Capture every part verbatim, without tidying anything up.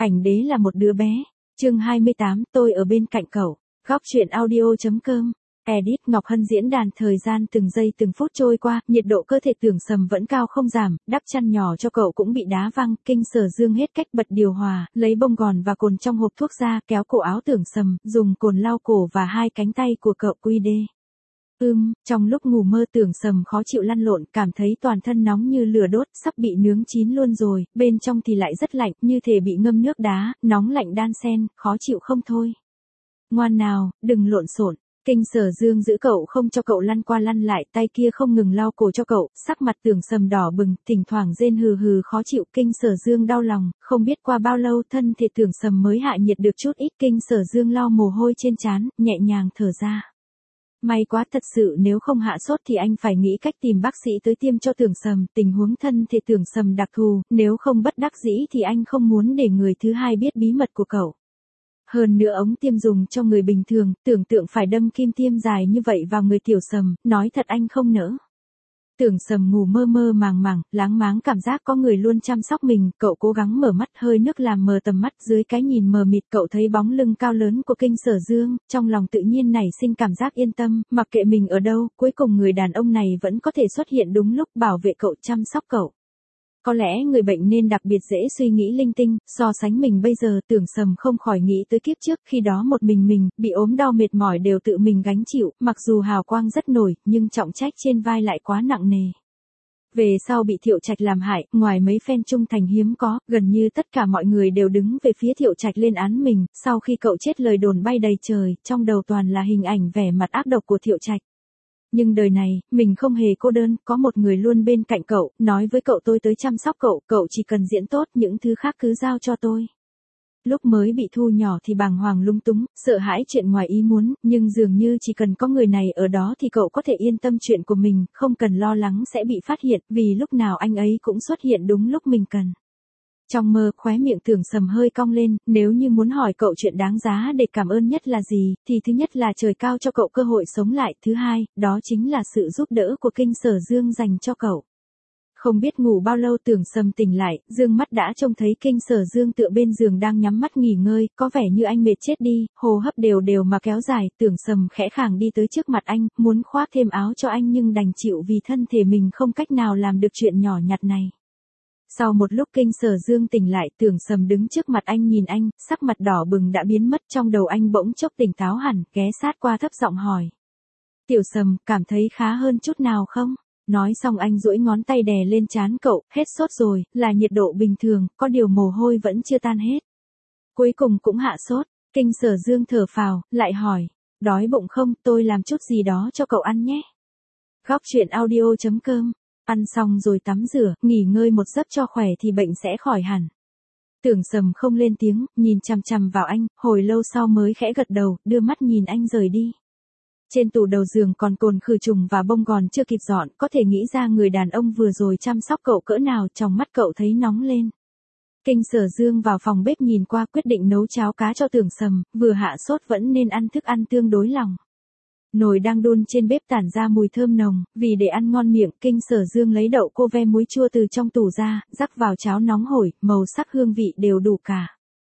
Ảnh đế là một đứa bé. Chương hai mươi tám, tôi ở bên cạnh cậu. Góc truyện audio.com. Edit Ngọc Hân diễn đàn. Thời gian từng giây từng phút trôi qua, nhiệt độ cơ thể Tưởng Sầm vẫn cao không giảm, đắp chăn nhỏ cho cậu cũng bị đá văng. Kinh Sở Dương hết cách bật điều hòa, lấy bông gòn và cồn trong hộp thuốc ra, kéo cổ áo Tưởng Sầm, dùng cồn lau cổ và hai cánh tay của cậu. Quy đê. Ưm, trong lúc ngủ mơ Tưởng Sầm khó chịu lăn lộn, cảm thấy toàn thân nóng như lửa đốt, sắp bị nướng chín luôn rồi, bên trong thì lại rất lạnh, như thể bị ngâm nước đá, nóng lạnh đan xen, khó chịu không thôi. Ngoan nào, đừng lộn xộn. Kinh Sở Dương giữ cậu không cho cậu lăn qua lăn lại, tay kia không ngừng lau cổ cho cậu, sắc mặt Tưởng Sầm đỏ bừng, thỉnh thoảng rên hừ hừ khó chịu. Kinh Sở Dương đau lòng, không biết qua bao lâu thân thể Tưởng Sầm mới hạ nhiệt được chút ít. Kinh Sở Dương lau mồ hôi trên trán, nhẹ nhàng thở ra. May quá, thật sự nếu không hạ sốt thì anh phải nghĩ cách tìm bác sĩ tới tiêm cho Tưởng Sầm. Tình huống thân thể Tưởng Sầm đặc thù, nếu không bất đắc dĩ thì anh không muốn để người thứ hai biết bí mật của cậu. Hơn nữa ống tiêm dùng cho người bình thường, tưởng tượng phải đâm kim tiêm dài như vậy vào người Tiểu Sầm, nói thật anh không nỡ. Tưởng Sầm ngủ mơ mơ màng màng, láng máng cảm giác có người luôn chăm sóc mình, cậu cố gắng mở mắt, hơi nước làm mờ tầm mắt, dưới cái nhìn mờ mịt cậu thấy bóng lưng cao lớn của Kinh Sở Dương, trong lòng tự nhiên nảy sinh cảm giác yên tâm, mặc kệ mình ở đâu, cuối cùng người đàn ông này vẫn có thể xuất hiện đúng lúc bảo vệ cậu, chăm sóc cậu. Có lẽ người bệnh nên đặc biệt dễ suy nghĩ linh tinh, so sánh mình bây giờ Tưởng Sầm không khỏi nghĩ tới kiếp trước, khi đó một mình mình, bị ốm đau mệt mỏi đều tự mình gánh chịu, mặc dù hào quang rất nổi, nhưng trọng trách trên vai lại quá nặng nề. Về sau bị Thiệu Trạch làm hại, ngoài mấy phen trung thành hiếm có, gần như tất cả mọi người đều đứng về phía Thiệu Trạch lên án mình, sau khi cậu chết lời đồn bay đầy trời, trong đầu toàn là hình ảnh vẻ mặt ác độc của Thiệu Trạch. Nhưng đời này, mình không hề cô đơn, có một người luôn bên cạnh cậu, nói với cậu tôi tới chăm sóc cậu, cậu chỉ cần diễn tốt, những thứ khác cứ giao cho tôi. Lúc mới bị thu nhỏ thì bàng hoàng lung túng, sợ hãi chuyện ngoài ý muốn, nhưng dường như chỉ cần có người này ở đó thì cậu có thể yên tâm chuyện của mình, không cần lo lắng sẽ bị phát hiện, vì lúc nào anh ấy cũng xuất hiện đúng lúc mình cần. Trong mơ, khóe miệng Tưởng Sầm hơi cong lên, nếu như muốn hỏi cậu chuyện đáng giá để cảm ơn nhất là gì, thì thứ nhất là trời cao cho cậu cơ hội sống lại, thứ hai, đó chính là sự giúp đỡ của Kinh Sở Dương dành cho cậu. Không biết ngủ bao lâu Tưởng Sầm tỉnh lại, dương mắt đã trông thấy Kinh Sở Dương tựa bên giường đang nhắm mắt nghỉ ngơi, có vẻ như anh mệt chết đi, hô hấp đều đều mà kéo dài, Tưởng Sầm khẽ khàng đi tới trước mặt anh, muốn khoác thêm áo cho anh nhưng đành chịu vì thân thể mình không cách nào làm được chuyện nhỏ nhặt này. Sau một lúc Kinh Sở Dương tỉnh lại, Tưởng Sầm đứng trước mặt anh nhìn anh, sắc mặt đỏ bừng đã biến mất, trong đầu anh bỗng chốc tỉnh táo hẳn, ghé sát qua thấp giọng hỏi. Tiểu Sầm, cảm thấy khá hơn chút nào không? Nói xong anh duỗi ngón tay đè lên trán cậu, hết sốt rồi, là nhiệt độ bình thường, có điều mồ hôi vẫn chưa tan hết. Cuối cùng cũng hạ sốt. Kinh Sở Dương thở phào, lại hỏi, đói bụng không, tôi làm chút gì đó cho cậu ăn nhé. Góc truyện audio.com. Ăn xong rồi tắm rửa, nghỉ ngơi một giấc cho khỏe thì bệnh sẽ khỏi hẳn. Tưởng Sầm không lên tiếng, nhìn chằm chằm vào anh, hồi lâu sau mới khẽ gật đầu, đưa mắt nhìn anh rời đi. Trên tủ đầu giường còn cồn khử trùng và bông gòn chưa kịp dọn, có thể nghĩ ra người đàn ông vừa rồi chăm sóc cậu cỡ nào, trong mắt cậu thấy nóng lên. Kinh Sở Dương vào phòng bếp nhìn qua, quyết định nấu cháo cá cho Tưởng Sầm, vừa hạ sốt vẫn nên ăn thức ăn tương đối lỏng. Nồi đang đun trên bếp tản ra mùi thơm nồng, vì để ăn ngon miệng, Kinh Sở Dương lấy đậu cô ve muối chua từ trong tủ ra, rắc vào cháo nóng hổi, màu sắc hương vị đều đủ cả.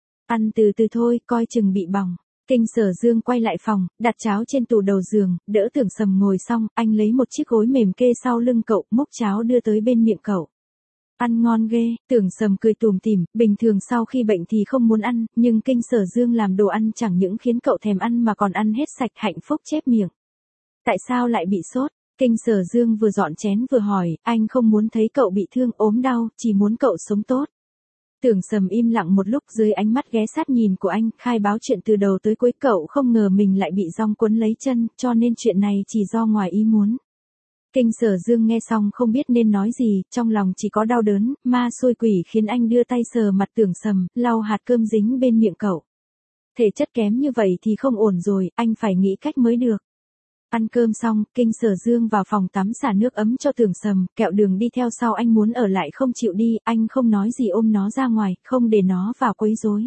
Ăn từ từ thôi, coi chừng bị bỏng. Kinh Sở Dương quay lại phòng, đặt cháo trên tủ đầu giường, đỡ Tưởng Sầm ngồi xong, anh lấy một chiếc gối mềm kê sau lưng cậu, múc cháo đưa tới bên miệng cậu. Ăn ngon ghê, Tưởng Sầm cười tủm tỉm, bình thường sau khi bệnh thì không muốn ăn, nhưng Kinh Sở Dương làm đồ ăn chẳng những khiến cậu thèm ăn mà còn ăn hết sạch, hạnh phúc chép miệng. Tại sao lại bị sốt? Kinh Sở Dương vừa dọn chén vừa hỏi, anh không muốn thấy cậu bị thương ốm đau, chỉ muốn cậu sống tốt. Tưởng Sầm im lặng một lúc, dưới ánh mắt ghé sát nhìn của anh, khai báo chuyện từ đầu tới cuối, cậu không ngờ mình lại bị giong quấn lấy chân, cho nên chuyện này chỉ do ngoài ý muốn. Kinh Sở Dương nghe xong không biết nên nói gì, trong lòng chỉ có đau đớn, ma xui quỷ khiến anh đưa tay sờ mặt Tưởng Sầm, lau hạt cơm dính bên miệng cậu. Thể chất kém như vậy thì không ổn rồi, anh phải nghĩ cách mới được. Ăn cơm xong, Kinh Sở Dương vào phòng tắm xả nước ấm cho Tưởng Sầm, kẹo đường đi theo sau, anh muốn ở lại không chịu đi, anh không nói gì ôm nó ra ngoài, không để nó vào quấy rối.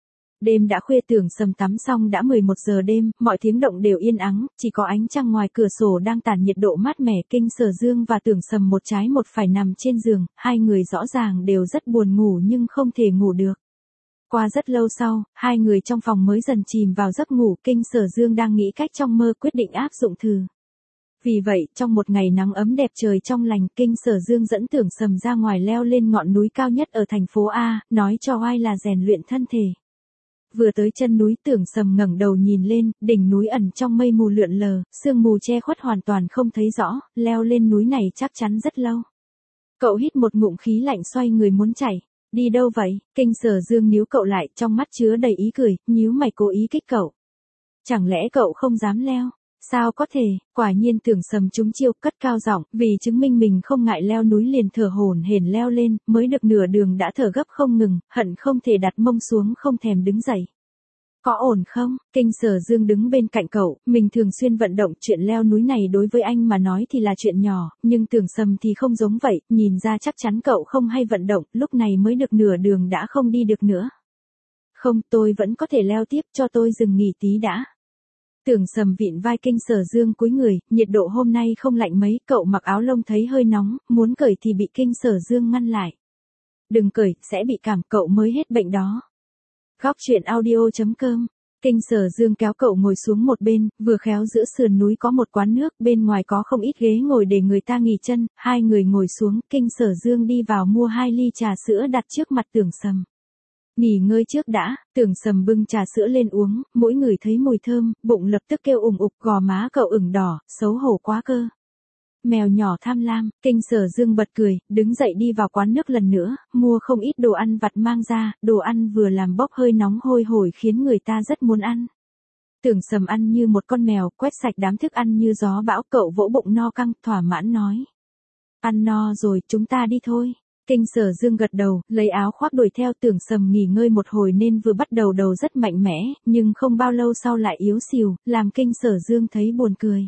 Đêm đã khuya, Tưởng Sầm tắm xong đã mười một giờ đêm, mọi tiếng động đều yên ắng, chỉ có ánh trăng ngoài cửa sổ đang tản nhiệt độ mát mẻ. Kinh Sở Dương và Tưởng Sầm một trái một phải nằm trên giường, hai người rõ ràng đều rất buồn ngủ nhưng không thể ngủ được. Qua rất lâu sau, hai người trong phòng mới dần chìm vào giấc ngủ, Kinh Sở Dương đang nghĩ cách trong mơ quyết định áp dụng thử. Vì vậy, trong một ngày nắng ấm đẹp trời trong lành, Kinh Sở Dương dẫn Tưởng Sầm ra ngoài leo lên ngọn núi cao nhất ở thành phố A, nói cho ai là rèn luyện thân thể. Vừa tới chân núi, Tưởng Sầm ngẩng đầu nhìn lên, đỉnh núi ẩn trong mây mù lượn lờ, sương mù che khuất hoàn toàn không thấy rõ, leo lên núi này chắc chắn rất lâu. Cậu hít một ngụm khí lạnh xoay người muốn chạy. Đi đâu vậy? Kinh Sở Dương níu cậu lại, trong mắt chứa đầy ý cười, nhíu mày cố ý kích cậu. Chẳng lẽ cậu không dám leo? Sao có thể? Quả nhiên Tưởng Sầm trúng chiêu, cất cao giọng, vì chứng minh mình không ngại leo núi liền thở hổn hển leo lên, mới được nửa đường đã thở gấp không ngừng, hận không thể đặt mông xuống không thèm đứng dậy. Có ổn không? Kinh Sở Dương đứng bên cạnh cậu, mình thường xuyên vận động, chuyện leo núi này đối với anh mà nói thì là chuyện nhỏ, nhưng Tưởng Sầm thì không giống vậy, nhìn ra chắc chắn cậu không hay vận động, lúc này mới được nửa đường đã không đi được nữa. Không, tôi vẫn có thể leo tiếp, cho tôi dừng nghỉ tí đã. Tưởng Sầm vịn vai Kinh Sở Dương cúi người, nhiệt độ hôm nay không lạnh mấy, cậu mặc áo lông thấy hơi nóng, muốn cởi thì bị Kinh Sở Dương ngăn lại. Đừng cởi, sẽ bị cảm, cậu mới hết bệnh đó. Góc truyện audio chấm com. Kinh Sở Dương kéo cậu ngồi xuống một bên, vừa khéo giữa sườn núi có một quán nước, bên ngoài có không ít ghế ngồi để người ta nghỉ chân, hai người ngồi xuống, Kinh Sở Dương đi vào mua hai ly trà sữa đặt trước mặt Tưởng Sầm. Nghỉ ngơi trước đã, Tưởng Sầm bưng trà sữa lên uống, mỗi người thấy mùi thơm, bụng lập tức kêu ủng ục, gò má cậu ửng đỏ, xấu hổ quá cơ. Mèo nhỏ tham lam, Kinh Sở Dương bật cười, đứng dậy đi vào quán nước lần nữa, mua không ít đồ ăn vặt mang ra, đồ ăn vừa làm bốc hơi nóng hôi hổi khiến người ta rất muốn ăn. Tưởng Sầm ăn như một con mèo, quét sạch đám thức ăn như gió bão, cậu vỗ bụng no căng, thỏa mãn nói. Ăn no rồi, chúng ta đi thôi. Kinh Sở Dương gật đầu, lấy áo khoác đuổi theo. Tưởng Sầm nghỉ ngơi một hồi nên vừa bắt đầu đầu rất mạnh mẽ, nhưng không bao lâu sau lại yếu xìu, làm Kinh Sở Dương thấy buồn cười.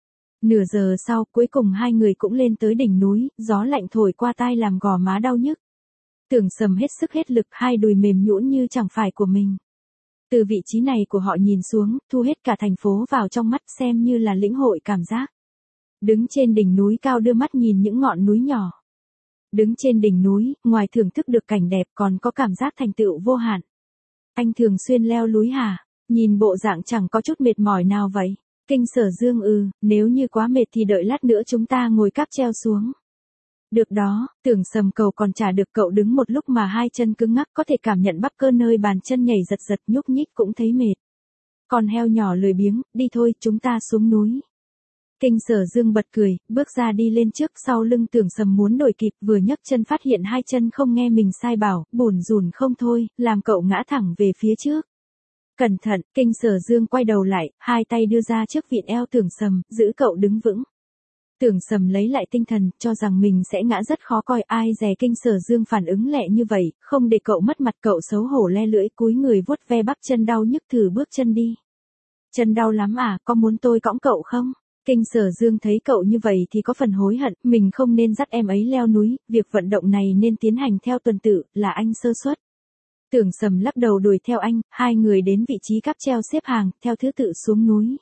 Nửa giờ sau, cuối cùng hai người cũng lên tới đỉnh núi, gió lạnh thổi qua tai làm gò má đau nhức. Tưởng Sầm hết sức hết lực, hai đùi mềm nhũn như chẳng phải của mình. Từ vị trí này của họ nhìn xuống, thu hết cả thành phố vào trong mắt, xem như là lĩnh hội cảm giác. Đứng trên đỉnh núi cao đưa mắt nhìn những ngọn núi nhỏ. Đứng trên đỉnh núi, ngoài thưởng thức được cảnh đẹp còn có cảm giác thành tựu vô hạn. Anh thường xuyên leo núi hả? Nhìn bộ dạng chẳng có chút mệt mỏi nào vậy. Kinh Sở Dương ừ, nếu như quá mệt thì đợi lát nữa chúng ta ngồi cáp treo xuống. Được đó, Tưởng Sầm cầu còn trả được, cậu đứng một lúc mà hai chân cứng ngắc, có thể cảm nhận bắp cơ nơi bàn chân nhảy giật giật, nhúc nhích cũng thấy mệt. Con heo nhỏ lười biếng, đi thôi, chúng ta xuống núi. Kinh Sở Dương bật cười, bước ra đi lên trước, sau lưng Tưởng Sầm muốn đuổi kịp, vừa nhấc chân phát hiện hai chân không nghe mình sai bảo, bủn rủn không thôi, làm cậu ngã thẳng về phía trước. Cẩn thận, Kinh Sở Dương quay đầu lại, hai tay đưa ra trước vịn eo Tưởng Sầm, giữ cậu đứng vững. Tưởng Sầm lấy lại tinh thần, cho rằng mình sẽ ngã rất khó coi, ai dè Kinh Sở Dương phản ứng lẹ như vậy, không để cậu mất mặt, cậu xấu hổ le lưỡi cúi người vuốt ve bắp chân đau nhức, thử bước chân đi. Chân đau lắm à, có muốn tôi cõng cậu không? Kinh Sở Dương thấy cậu như vậy thì có phần hối hận, mình không nên dắt em ấy leo núi, việc vận động này nên tiến hành theo tuần tự, là anh sơ suất. Tưởng Sầm lắc đầu đuổi theo anh, hai người đến vị trí cáp treo xếp hàng, theo thứ tự xuống núi.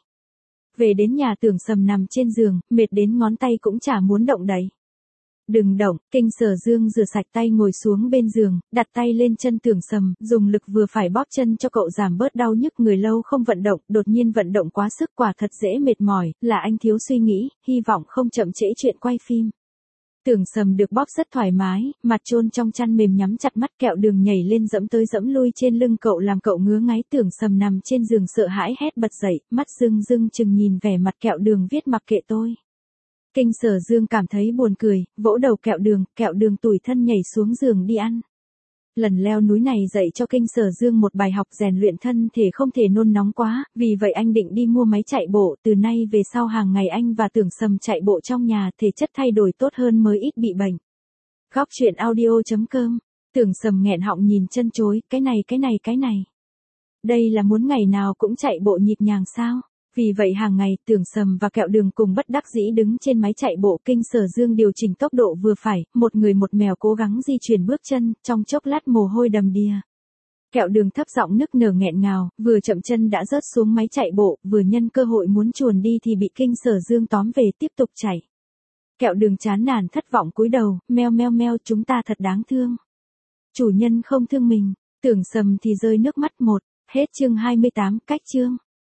Về đến nhà Tưởng Sầm nằm trên giường, mệt đến ngón tay cũng chả muốn động đậy. Đừng động, Kinh Sở Dương rửa sạch tay ngồi xuống bên giường, đặt tay lên chân Tưởng Sầm, dùng lực vừa phải bóp chân cho cậu giảm bớt đau nhức, người lâu không vận động, đột nhiên vận động quá sức quả thật dễ mệt mỏi, là anh thiếu suy nghĩ, hy vọng không chậm trễ chuyện quay phim. Tưởng Sầm được bóp rất thoải mái, mặt chôn trong chăn mềm, nhắm chặt mắt, Kẹo Đường nhảy lên dẫm tới dẫm lui trên lưng cậu làm cậu ngứa ngáy. Tưởng Sầm nằm trên giường sợ hãi hét bật dậy, mắt rưng rưng chừng nhìn vẻ mặt Kẹo Đường viết mặc kệ tôi. Kinh Sở Dương cảm thấy buồn cười, vỗ đầu Kẹo Đường, Kẹo Đường tủi thân nhảy xuống giường đi ăn. Lần leo núi này dạy cho Kinh Sở Dương một bài học, rèn luyện thân thể không thể nôn nóng quá, vì vậy anh định đi mua máy chạy bộ, từ nay về sau hàng ngày anh và Tưởng Sầm chạy bộ trong nhà, thể chất thay đổi tốt hơn mới ít bị bệnh. Góc truyện audio chấm com. Tưởng Sầm nghẹn họng nhìn chân chối, cái này cái này cái này. Đây là muốn ngày nào cũng chạy bộ nhịp nhàng sao? Vì vậy hàng ngày, Tưởng Sầm và Kẹo Đường cùng bất đắc dĩ đứng trên máy chạy bộ. Kinh Sở Dương điều chỉnh tốc độ vừa phải, một người một mèo cố gắng di chuyển bước chân, trong chốc lát mồ hôi đầm đìa. Kẹo Đường thấp giọng nức nở nghẹn ngào, vừa chậm chân đã rớt xuống máy chạy bộ, vừa nhân cơ hội muốn chuồn đi thì bị Kinh Sở Dương tóm về tiếp tục chạy. Kẹo Đường chán nản thất vọng cúi đầu, meo meo meo, chúng ta thật đáng thương. Chủ nhân không thương mình. Tưởng Sầm thì rơi nước mắt một. Hết chương hai mươi tám, cách chương.